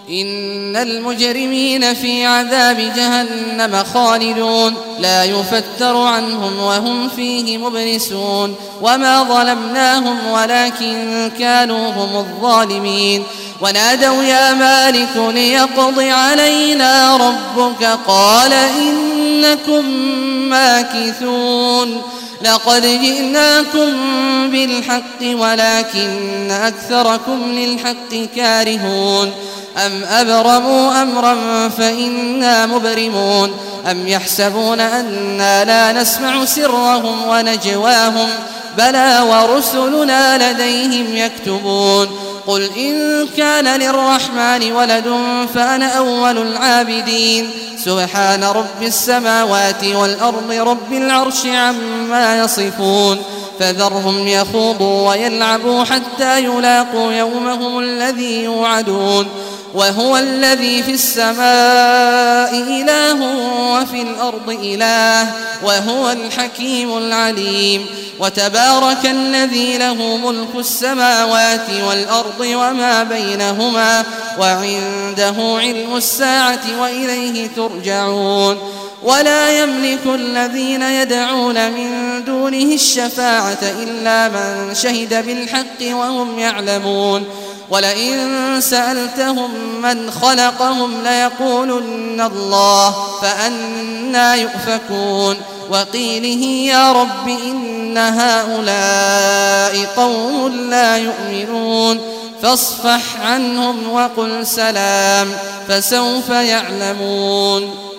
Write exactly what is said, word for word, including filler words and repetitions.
إن المجرمين في عذاب جهنم خالدون لا يفتر عنهم وهم فيه مبلسون وما ظلمناهم ولكن كانوا هم الظالمين ونادوا يا مالك ليقض علينا ربك قال إنكم ماكثون لقد جئناكم بالحق ولكن أكثركم للحق كارهون أم أبرموا أمرا فإنا مبرمون أم يحسبون أنا لا نسمع سرهم ونجواهم بلى ورسلنا لديهم يكتبون قل إن كان للرحمن ولد فأنا أول العابدين سبحان رب السماوات والأرض رب العرش عما يصفون فذرهم يخوضوا ويلعبوا حتى يلاقوا يومهم الذي يوعدون وهو الذي في السماء إله وفي الأرض إله وهو الحكيم العليم وتبارك الذي له ملك السماوات والأرض وما بينهما وعنده علم الساعة وإليه ترجعون ولا يملك الذين يدعون من دونه الشفاعة إلا من شهد بالحق وهم يعلمون ولئن سألتهم من خلقهم ليقولن الله فأنى يؤفكون وقيله يا رب إن هؤلاء قوم لا يؤمنون فاصفح عنهم وقل سلام فسوف يعلمون.